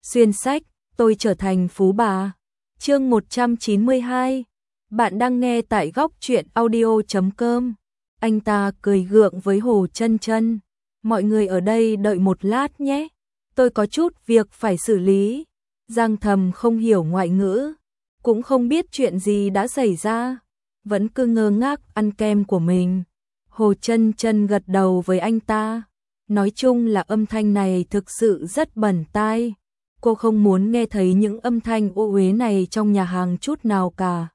Xuyên sách, tôi trở thành phú bà. Chương 192. Bạn đang nghe tại góc truyện audio.com. Anh ta cười gượng với Hồ Chân Chân. Mọi người ở đây đợi một lát nhé. Tôi có chút việc phải xử lý. Giang Thầm không hiểu ngoại ngữ, cũng không biết chuyện gì đã xảy ra, vẫn cứ ngơ ngác ăn kem của mình. Hồ Chân Chân gật đầu với anh ta. Nói chung là âm thanh này thực sự rất bẩn tai. Cô không muốn nghe thấy những âm thanh ô uế này trong nhà hàng chút nào cả.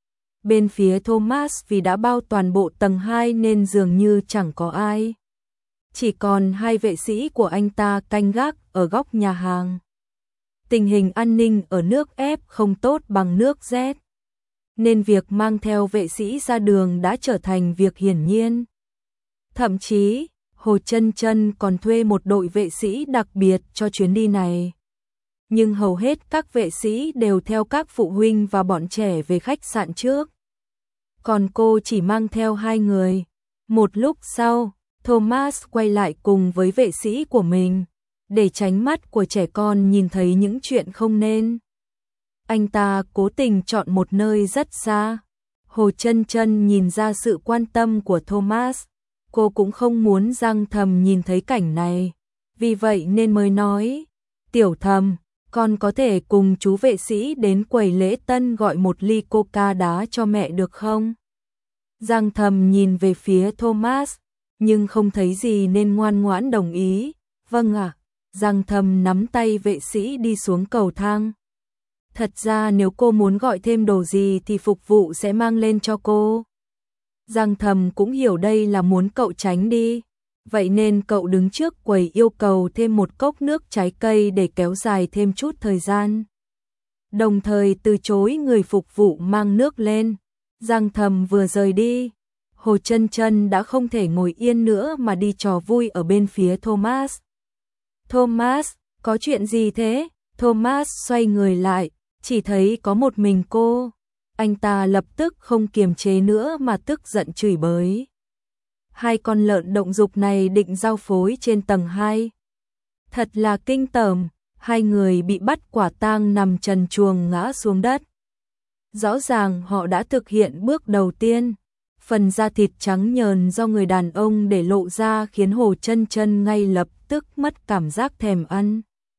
Bên phía Thomas vì đã bao toàn bộ tầng 2 nên dường như chẳng có ai. Chỉ còn hai vệ sĩ của anh ta canh gác ở góc nhà hàng. Tình hình an ninh ở nước F không tốt bằng nước Z, nên việc mang theo vệ sĩ ra đường đã trở thành việc hiển nhiên. Thậm chí, Hồ Chân Chân còn thuê một đội vệ sĩ đặc biệt cho chuyến đi này. Nhưng hầu hết các vệ sĩ đều theo các phụ huynh và bọn trẻ về khách sạn trước. Còn cô chỉ mang theo 2 người. Một lúc sau, Thomas quay lại cùng với vệ sĩ của mình, để tránh mắt của trẻ con nhìn thấy những chuyện không nên. Anh ta cố tình chọn một nơi rất xa. Hồ Chân Chân nhìn ra sự quan tâm của Thomas. Cô cũng không muốn Giang Thầm nhìn thấy cảnh này. Vì vậy nên mới nói, Tiểu Thầm, con có thể cùng chú vệ sĩ đến quầy lễ tân gọi một ly coca đá cho mẹ được không? Giang Thầm nhìn về phía Thomas, nhưng không thấy gì nên ngoan ngoãn đồng ý. Vâng ạ. Giang Thầm nắm tay vệ sĩ đi xuống cầu thang. Thật ra nếu cô muốn gọi thêm đồ gì thì phục vụ sẽ mang lên cho cô. Giang Thầm cũng hiểu đây là muốn cậu tránh đi. Vậy nên cậu đứng trước quầy yêu cầu thêm một cốc nước trái cây để kéo dài thêm chút thời gian. Đồng thời từ chối người phục vụ mang nước lên. Giang Thầm vừa rời đi, Hồ Chân Chân đã không thể ngồi yên nữa mà đi trò vui ở bên phía Thomas. Thomas, có chuyện gì thế? Thomas xoay người lại, chỉ thấy có một mình cô. Anh ta lập tức không kiềm chế nữa mà tức giận chửi bới. 2 con lợn động dục này định giao phối trên tầng 2. Thật là kinh tởm, 2 người bị bắt quả tang nằm trần truồng ngã xuống đất. Rõ ràng họ đã thực hiện bước đầu tiên. Phần da thịt trắng nhờn do người đàn ông để lộ ra khiến Hồ Chân Chân ngay lập tức mất cảm giác thèm ăn.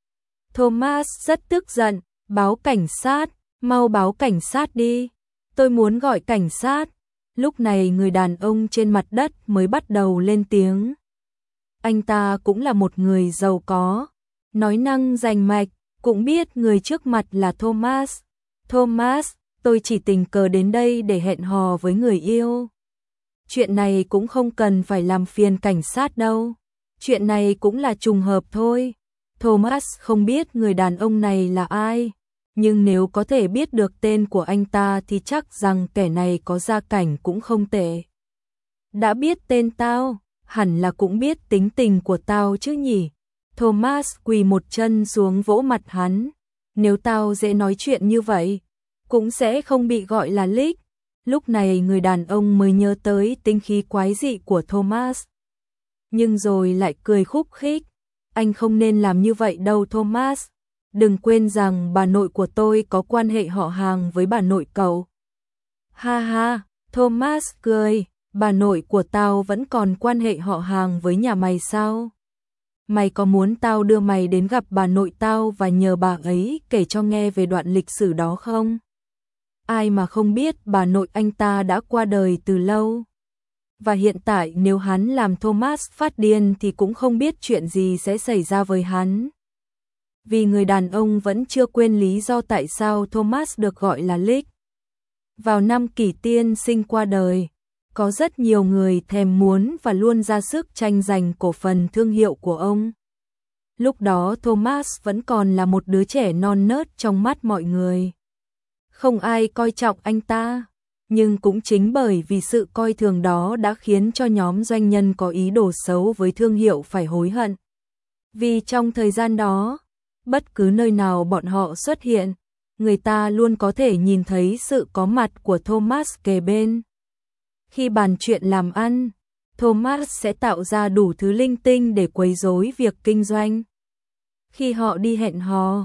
Thomas rất tức giận, báo cảnh sát, mau báo cảnh sát đi. Tôi muốn gọi cảnh sát. Lúc này người đàn ông trên mặt đất mới bắt đầu lên tiếng. Anh ta cũng là một người giàu có, nói năng rành mạch, cũng biết người trước mặt là Thomas. Thomas, tôi chỉ tình cờ đến đây để hẹn hò với người yêu. Chuyện này cũng không cần phải làm phiền cảnh sát đâu. Chuyện này cũng là trùng hợp thôi. Thomas không biết người đàn ông này là ai, nhưng nếu có thể biết được tên của anh ta thì chắc rằng kẻ này có gia cảnh cũng không tệ. Đã biết tên tao, hẳn là cũng biết tính tình của tao chứ nhỉ? Thomas quỳ một chân xuống vỗ mặt hắn. Nếu tao dễ nói chuyện như vậy, cũng sẽ không bị gọi là Lick. Lúc này người đàn ông mới nhớ tới tính khí quái dị của Thomas. Nhưng rồi lại cười khúc khích. Anh không nên làm như vậy đâu Thomas. Đừng quên rằng bà nội của tôi có quan hệ họ hàng với bà nội cậu. Ha ha, Thomas cười. Bà nội của tao vẫn còn quan hệ họ hàng với nhà mày sao? Mày có muốn tao đưa mày đến gặp bà nội tao và nhờ bà ấy kể cho nghe về đoạn lịch sử đó không? Ai mà không biết bà nội anh ta đã qua đời từ lâu. Và hiện tại nếu hắn làm Thomas phát điên thì cũng không biết chuyện gì sẽ xảy ra với hắn. Vì người đàn ông vẫn chưa quên lý do tại sao Thomas được gọi là Lick. Vào năm Kỷ Tiên Sinh qua đời, có rất nhiều người thèm muốn và luôn ra sức tranh giành cổ phần thương hiệu của ông. Lúc đó Thomas vẫn còn là một đứa trẻ non nớt trong mắt mọi người. Không ai coi trọng anh ta, nhưng cũng chính bởi vì sự coi thường đó đã khiến cho nhóm doanh nhân có ý đồ xấu với thương hiệu phải hối hận. Vì trong thời gian đó, bất cứ nơi nào bọn họ xuất hiện, người ta luôn có thể nhìn thấy sự có mặt của Thomas kề bên. Khi bàn chuyện làm ăn, Thomas sẽ tạo ra đủ thứ linh tinh để quấy rối việc kinh doanh. Khi họ đi hẹn hò,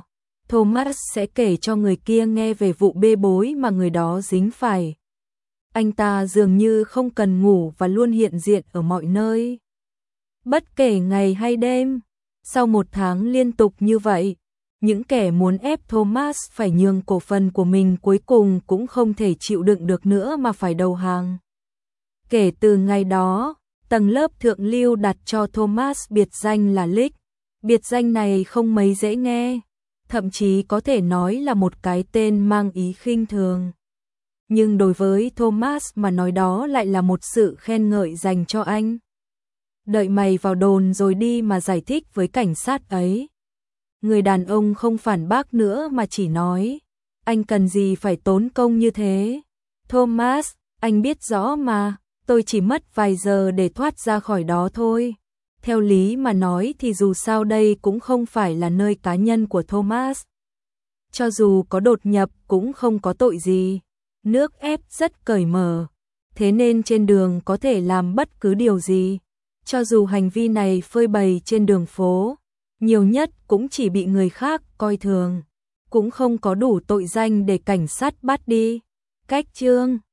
Thomas sẽ kể cho người kia nghe về vụ bê bối mà người đó dính phải. Anh ta dường như không cần ngủ và luôn hiện diện ở mọi nơi. Bất kể ngày hay đêm, sau 1 tháng liên tục như vậy, những kẻ muốn ép Thomas phải nhường cổ phần của mình cuối cùng cũng không thể chịu đựng được nữa mà phải đầu hàng. Kể từ ngày đó, tầng lớp thượng lưu đặt cho Thomas biệt danh là Lick. Biệt danh này không mấy dễ nghe, thậm chí có thể nói là một cái tên mang ý khinh thường. Nhưng đối với Thomas mà nói đó lại là một sự khen ngợi dành cho anh. Đợi mày vào đồn rồi đi mà giải thích với cảnh sát ấy. Người đàn ông không phản bác nữa mà chỉ nói, anh cần gì phải tốn công như thế? Thomas, anh biết rõ mà, tôi chỉ mất vài giờ để thoát ra khỏi đó thôi. Theo lý mà nói thì dù sao đây cũng không phải là nơi cá nhân của Thomas. Cho dù có đột nhập cũng không có tội gì. Nước ép rất cởi mở, thế nên trên đường có thể làm bất cứ điều gì. Cho dù hành vi này phơi bày trên đường phố, nhiều nhất cũng chỉ bị người khác coi thường, cũng không có đủ tội danh để cảnh sát bắt đi. Cách chương